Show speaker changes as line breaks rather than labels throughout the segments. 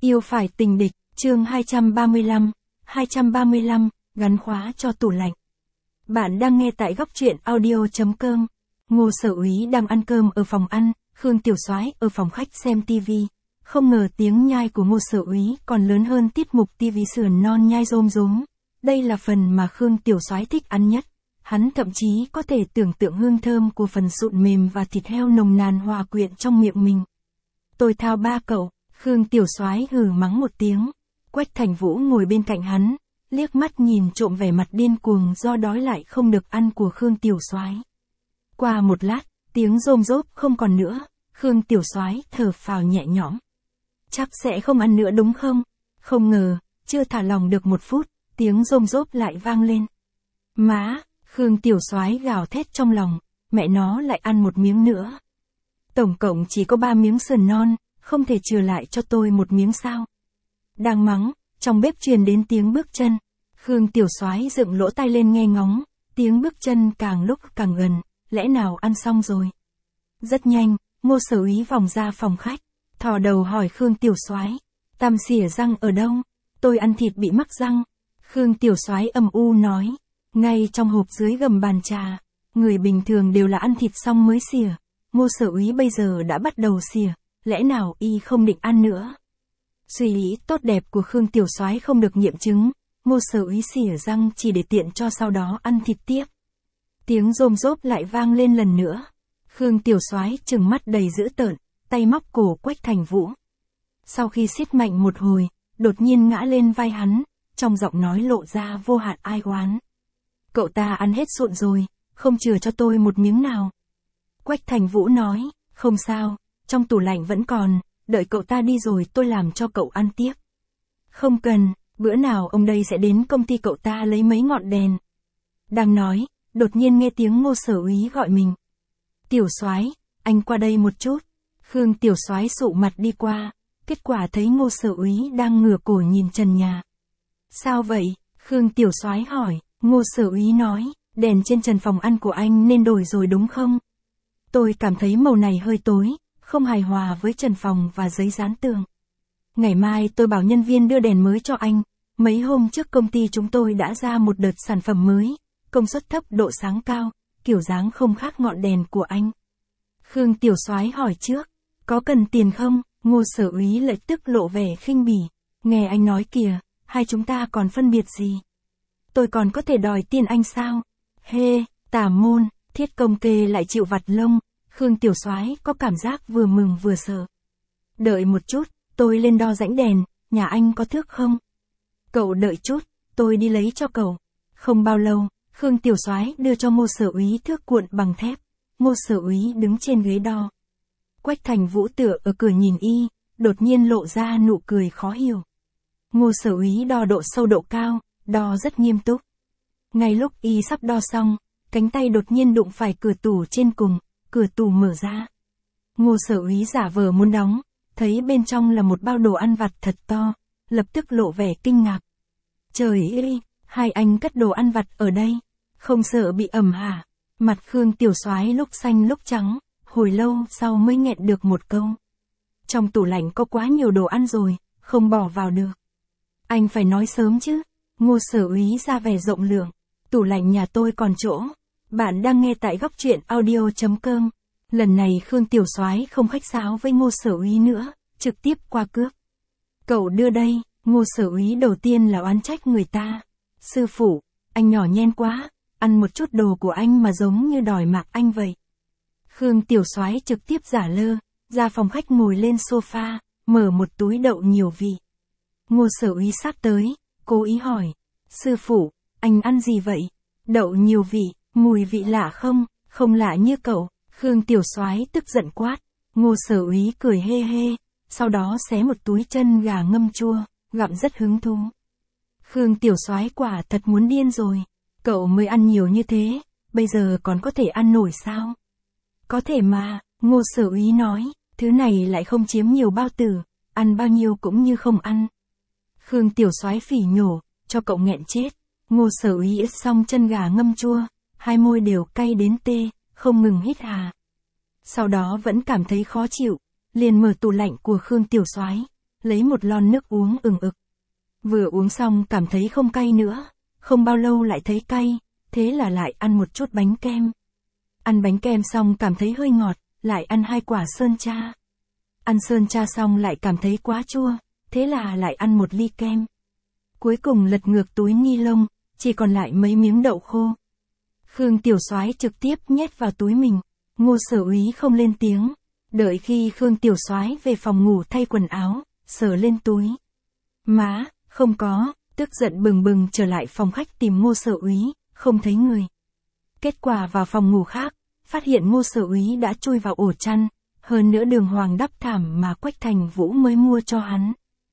Yêu phải tình địch, chương 235, gắn khóa cho tủ lạnh. Bạn đang nghe tại góc truyện audio.com. Ngô Sở Úy đang ăn cơm ở phòng ăn, Khương Tiểu Soái ở phòng khách xem TV. Không ngờ tiếng nhai của Ngô Sở Úy còn lớn hơn tiết mục TV sườn non nhai rôm rốm. Đây là phần mà Khương Tiểu Soái thích ăn nhất. Hắn thậm chí có thể tưởng tượng hương thơm của phần sụn mềm và thịt heo nồng nàn hòa quyện trong miệng mình. Tôi thao ba cậu, Khương Tiểu Soái hừ mắng một tiếng. Quách Thành Vũ ngồi bên cạnh hắn, liếc mắt nhìn trộm vẻ mặt điên cuồng do đói lại không được ăn của Khương Tiểu Soái. Qua một lát, tiếng rôm rốp không còn nữa, Khương Tiểu Soái thở phào nhẹ nhõm. Chắc sẽ không ăn nữa đúng không? Không ngờ, chưa thả lòng được một phút, tiếng rôm rốp lại vang lên. Má, Khương Tiểu Soái gào thét trong lòng, mẹ nó lại ăn một miếng nữa. Tổng cộng chỉ có 3 miếng sườn non, không thể trừ lại cho tôi một miếng sao? Đang mắng, trong bếp truyền đến tiếng bước chân. Khương Tiểu Soái dựng lỗ tai lên nghe ngóng, tiếng bước chân càng lúc càng gần, lẽ nào ăn xong rồi? Rất nhanh, Ngô Sở Úy vòng ra phòng khách, thò đầu hỏi Khương Tiểu Soái, tăm xỉa răng ở đâu? Tôi ăn thịt bị mắc răng. Khương Tiểu Soái âm u nói, ngay trong hộp dưới gầm bàn trà, người bình thường đều là ăn thịt xong mới xỉa. Ngô Sở Úy bây giờ đã bắt đầu xỉa, lẽ nào y không định ăn nữa? Suy nghĩ tốt đẹp của Khương Tiểu Soái không được nghiệm chứng, Ngô Sở Úy xỉa răng chỉ để tiện cho sau đó ăn thịt tiếp. Tiếng rôm rốp lại vang lên lần nữa. Khương Tiểu Soái trừng mắt đầy dữ tợn, tay móc cổ Quách Thành Vũ. Sau khi siết mạnh một hồi, đột nhiên ngã lên vai hắn, trong giọng nói lộ ra vô hạn ai oán. Cậu ta ăn hết sụn rồi, không chừa cho tôi một miếng nào. Quách Thành Vũ nói, không sao, trong tủ lạnh vẫn còn, đợi cậu ta đi rồi tôi làm cho cậu ăn tiếp. Không cần, bữa nào ông đây sẽ đến công ty cậu ta lấy mấy ngọn đèn. Đang nói, đột nhiên nghe tiếng Ngô Sở Úy gọi mình. Tiểu Soái, anh qua đây một chút. Khương Tiểu Soái sụ mặt đi qua, kết quả thấy Ngô Sở Úy đang ngửa cổ nhìn trần nhà. Sao vậy? Khương Tiểu Soái hỏi. Ngô Sở Úy nói, đèn trên trần phòng ăn của anh nên đổi rồi đúng không? Tôi cảm thấy màu này hơi tối, không hài hòa với trần phòng và giấy dán tường. Ngày mai tôi bảo nhân viên đưa đèn mới cho anh. Mấy hôm trước công ty chúng tôi đã ra một đợt sản phẩm mới, công suất thấp độ sáng cao, kiểu dáng không khác ngọn đèn của anh. Khương Tiểu Soái hỏi trước, có cần tiền không? Ngô Sở Úy lại tức lộ vẻ khinh bỉ. Nghe anh nói kìa, hai chúng ta còn phân biệt gì? Tôi còn có thể đòi tiền anh sao? Hê, tà môn, Thiết Công Kê lại chịu vặt lông. Khương Tiểu Soái có cảm giác vừa mừng vừa sợ. Đợi một chút, tôi lên đo rãnh đèn, nhà anh có thước không? Cậu đợi chút, tôi đi lấy cho cậu. Không bao lâu, Khương Tiểu Soái đưa cho Ngô Sở Úy thước cuộn bằng thép. Ngô Sở Úy đứng trên ghế đo. Quách Thành Vũ tựa ở cửa nhìn y, đột nhiên lộ ra nụ cười khó hiểu. Ngô Sở Úy đo độ sâu độ cao, đo rất nghiêm túc. Ngay lúc y sắp đo xong, cánh tay đột nhiên đụng phải cửa tủ trên cùng, cửa tủ mở ra. Ngô Sở Úy giả vờ muốn đóng, thấy bên trong là một bao đồ ăn vặt thật to, lập tức lộ vẻ kinh ngạc. Trời ơi, hai anh cất đồ ăn vặt ở đây, không sợ bị ẩm hả? Mặt Khương Tiểu Soái lúc xanh lúc trắng, hồi lâu sau mới nghẹn được một câu. Trong tủ lạnh có quá nhiều đồ ăn rồi, không bỏ vào được. Anh phải nói sớm chứ. Ngô Sở Úy ra vẻ rộng lượng. Tủ lạnh nhà tôi còn chỗ. Bạn đang nghe tại góc truyện audio.com. Lần này Khương Tiểu Soái không khách sáo với Ngô Sở Úy nữa, trực tiếp qua cướp. Cậu đưa đây. Ngô Sở Úy đầu tiên là oán trách người ta. Sư phụ, anh nhỏ nhen quá, ăn một chút đồ của anh mà giống như đòi mạng anh vậy. Khương Tiểu Soái trực tiếp giả lơ, ra phòng khách ngồi lên sofa, mở một túi đậu nhiều vị. Ngô Sở Úy sát tới, cố ý hỏi, sư phụ, anh ăn gì vậy? Đậu nhiều vị, mùi vị lạ không? Không lạ như cậu. Khương Tiểu Soái tức giận quát. Ngô Sở Úy cười hê hê, sau đó xé một túi chân gà ngâm chua, gặm rất hứng thú. Khương Tiểu Soái quả thật muốn điên rồi. Cậu mới ăn nhiều như thế, bây giờ còn có thể ăn nổi sao? Có thể mà, Ngô Sở Úy nói, thứ này lại không chiếm nhiều bao tử, ăn bao nhiêu cũng như không ăn. Khương Tiểu Soái phỉ nhổ, cho cậu nghẹn chết. Ngô Sở Úy ít xong chân gà ngâm chua, hai môi đều cay đến tê, không ngừng hít hà. Sau đó vẫn cảm thấy khó chịu, liền mở tủ lạnh của Khương Tiểu Soái, lấy một lon nước uống ừng ực. Vừa uống xong cảm thấy không cay nữa, không bao lâu lại thấy cay, thế là lại ăn một chút bánh kem. Ăn bánh kem xong cảm thấy hơi ngọt, lại ăn 2 quả sơn tra. Ăn sơn tra xong lại cảm thấy quá chua, thế là lại ăn 1 ly kem. Cuối cùng lật ngược túi ni lông, chỉ còn lại mấy miếng đậu khô. Khương Tiểu Soái trực tiếp nhét vào túi mình, Ngô Sở Úy không lên tiếng, đợi khi Khương Tiểu Soái về phòng ngủ thay quần áo, sờ lên túi. Má, không có, tức giận bừng bừng trở lại phòng khách tìm Ngô Sở Úy, không thấy người. Kết quả vào phòng ngủ khác, phát hiện Ngô Sở Úy đã chui vào ổ chăn, hơn nữa đường hoàng đắp thảm mà Quách Thành Vũ mới mua cho hắn.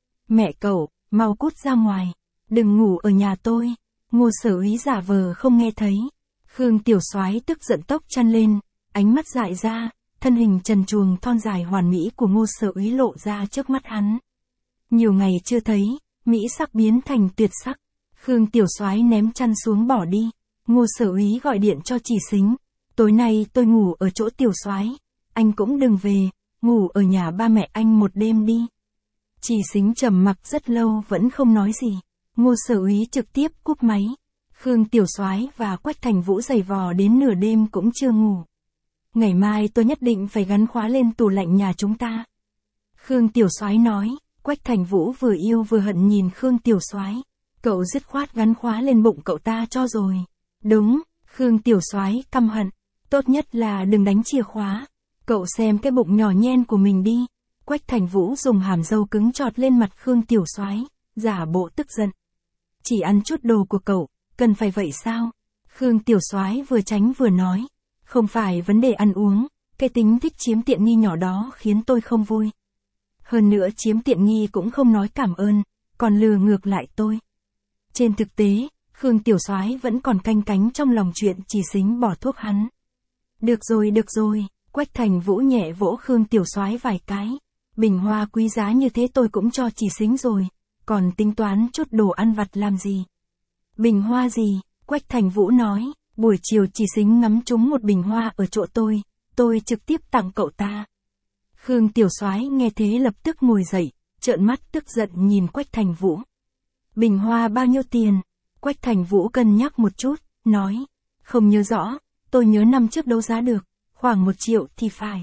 Mẹ cậu, mau cút ra ngoài, đừng ngủ ở nhà tôi. Ngô Sở Úy giả vờ không nghe thấy. Khương Tiểu Soái tức giận tốc chăn lên, ánh mắt dại ra, thân hình trần truồng thon dài hoàn mỹ của Ngô Sở Úy lộ ra trước mắt hắn. Nhiều ngày chưa thấy, mỹ sắc biến thành tuyệt sắc. Khương Tiểu Soái ném chăn xuống bỏ đi. Ngô Sở Úy gọi điện cho Chỉ Sính, tối nay tôi ngủ ở chỗ Tiểu Soái, anh cũng đừng về, ngủ ở nhà ba mẹ anh một đêm đi. Chỉ Sính trầm mặc rất lâu vẫn không nói gì. Ngô Sở Úy trực tiếp cúp máy. Khương Tiểu Soái và Quách Thành Vũ giày vò đến nửa đêm cũng chưa ngủ. Ngày mai tôi nhất định phải gắn khóa lên tủ lạnh nhà chúng ta. Khương Tiểu Soái nói. Quách Thành Vũ vừa yêu vừa hận nhìn Khương Tiểu Soái. Cậu dứt khoát gắn khóa lên bụng cậu ta cho rồi. Đúng, Khương Tiểu Soái căm hận. Tốt nhất là đừng đánh chìa khóa. Cậu xem cái bụng nhỏ nhen của mình đi. Quách Thành Vũ dùng hàm râu cứng chọt lên mặt Khương Tiểu Soái, giả bộ tức giận. Chỉ ăn chút đồ của cậu, cần phải vậy sao? Khương Tiểu Soái vừa tránh vừa nói. Không phải vấn đề ăn uống, cái tính thích chiếm tiện nghi nhỏ đó khiến tôi không vui. Hơn nữa chiếm tiện nghi cũng không nói cảm ơn, còn lừa ngược lại tôi. Trên thực tế, Khương Tiểu Soái vẫn còn canh cánh trong lòng chuyện Chỉ Sính bỏ thuốc hắn. Được rồi, Quách Thành Vũ nhẹ vỗ Khương Tiểu Soái vài cái. Bình hoa quý giá như thế tôi cũng cho Chỉ Sính rồi, còn tính toán chút đồ ăn vặt làm gì? Bình hoa gì? Quách Thành Vũ nói, buổi chiều Chỉ Sính ngắm trúng một bình hoa ở chỗ tôi trực tiếp tặng cậu ta. Khương Tiểu Soái nghe thế lập tức ngồi dậy, trợn mắt tức giận nhìn Quách Thành Vũ. Bình hoa bao nhiêu tiền? Quách Thành Vũ cân nhắc một chút, nói, không nhớ rõ, tôi nhớ năm trước đấu giá được, khoảng 1 triệu thì phải.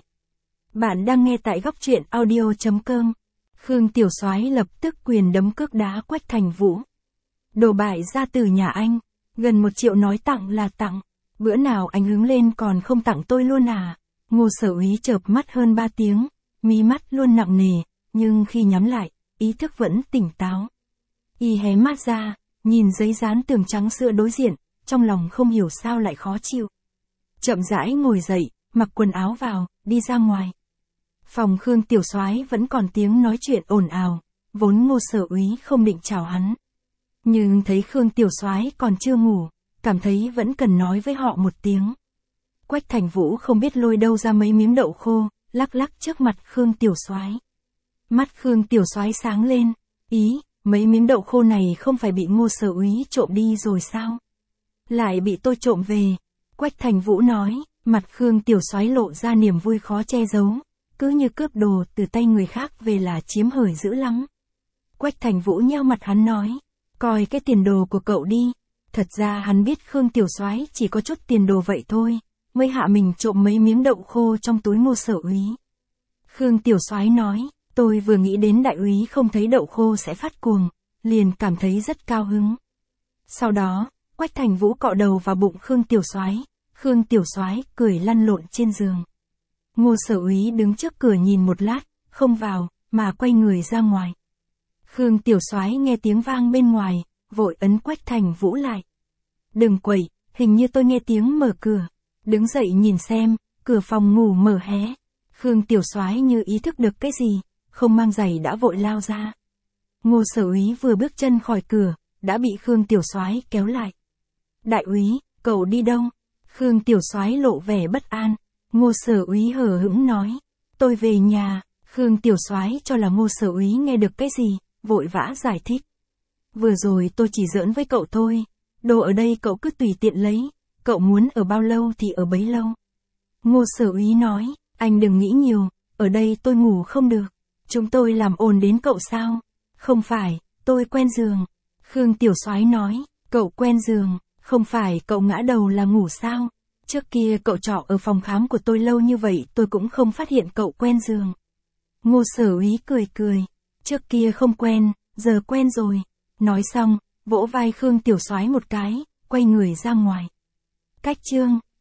Bạn đang nghe tại góc truyện audio.com. Khương Tiểu Soái lập tức quyền đấm cước đá Quách Thành Vũ. Đồ bại gia từ nhà anh, gần 1 triệu nói tặng là tặng, bữa nào anh hứng lên còn không tặng tôi luôn à? Ngô Sở Úy chợp mắt hơn 3 tiếng, mí mắt luôn nặng nề, nhưng khi nhắm lại, ý thức vẫn tỉnh táo. Y hé mắt ra, nhìn giấy dán tường trắng sữa đối diện, trong lòng không hiểu sao lại khó chịu. Chậm rãi ngồi dậy, mặc quần áo vào, đi ra ngoài. Phòng Khương Tiểu Soái vẫn còn tiếng nói chuyện ồn ào, vốn Ngô Sở Úy không định chào hắn. Nhưng thấy Khương Tiểu Soái còn chưa ngủ, cảm thấy vẫn cần nói với họ một tiếng. Quách Thành Vũ không biết lôi đâu ra mấy miếng đậu khô, lắc lắc trước mặt Khương Tiểu Soái. Mắt Khương Tiểu Soái sáng lên, ý, mấy miếng đậu khô này không phải bị Ngô Sở Úy trộm đi rồi sao? Lại bị tôi trộm về. Quách Thành Vũ nói, mặt Khương Tiểu Soái lộ ra niềm vui khó che giấu, cứ như cướp đồ từ tay người khác về là chiếm hời dữ lắm. Quách Thành Vũ nheo mặt hắn nói, coi cái tiền đồ của cậu đi. Thật ra hắn biết Khương Tiểu Soái chỉ có chút tiền đồ vậy thôi, mới hạ mình trộm mấy miếng đậu khô trong túi Ngô Sở Úy. Khương Tiểu Soái nói, tôi vừa nghĩ đến đại úy không thấy đậu khô sẽ phát cuồng, liền cảm thấy rất cao hứng. Sau đó, Quách Thành Vũ cọ đầu vào bụng Khương Tiểu Soái, Khương Tiểu Soái cười lăn lộn trên giường. Ngô Sở Úy đứng trước cửa nhìn một lát, không vào, mà quay người ra ngoài. Khương Tiểu Soái nghe tiếng vang bên ngoài, vội ấn Quách Thành Vũ lại. Đừng quậy, hình như tôi nghe tiếng mở cửa. Đứng dậy nhìn xem, cửa phòng ngủ mở hé. Khương Tiểu Soái như ý thức được cái gì, không mang giày đã vội lao ra. Ngô Sở Úy vừa bước chân khỏi cửa, đã bị Khương Tiểu Soái kéo lại. Đại úy, cậu đi đâu? Khương Tiểu Soái lộ vẻ bất an. Ngô Sở Úy hờ hững nói, tôi về nhà. Khương Tiểu Soái cho là Ngô Sở Úy nghe được cái gì, vội vã giải thích. Vừa rồi tôi chỉ giỡn với cậu thôi, đồ ở đây cậu cứ tùy tiện lấy, cậu muốn ở bao lâu thì ở bấy lâu. Ngô Sở Úy nói, anh đừng nghĩ nhiều, ở đây tôi ngủ không được. Chúng tôi làm ồn đến cậu sao? Không phải, tôi quen giường. Khương Tiểu Soái nói, cậu quen giường, không phải cậu ngã đầu là ngủ sao? Trước kia cậu trọ ở phòng khám của tôi lâu như vậy tôi cũng không phát hiện cậu quen giường. Ngô Sở Úy cười cười, trước kia không quen, giờ quen rồi. Nói xong, vỗ vai Khương Tiểu Soái một cái, quay người ra ngoài. Cách chương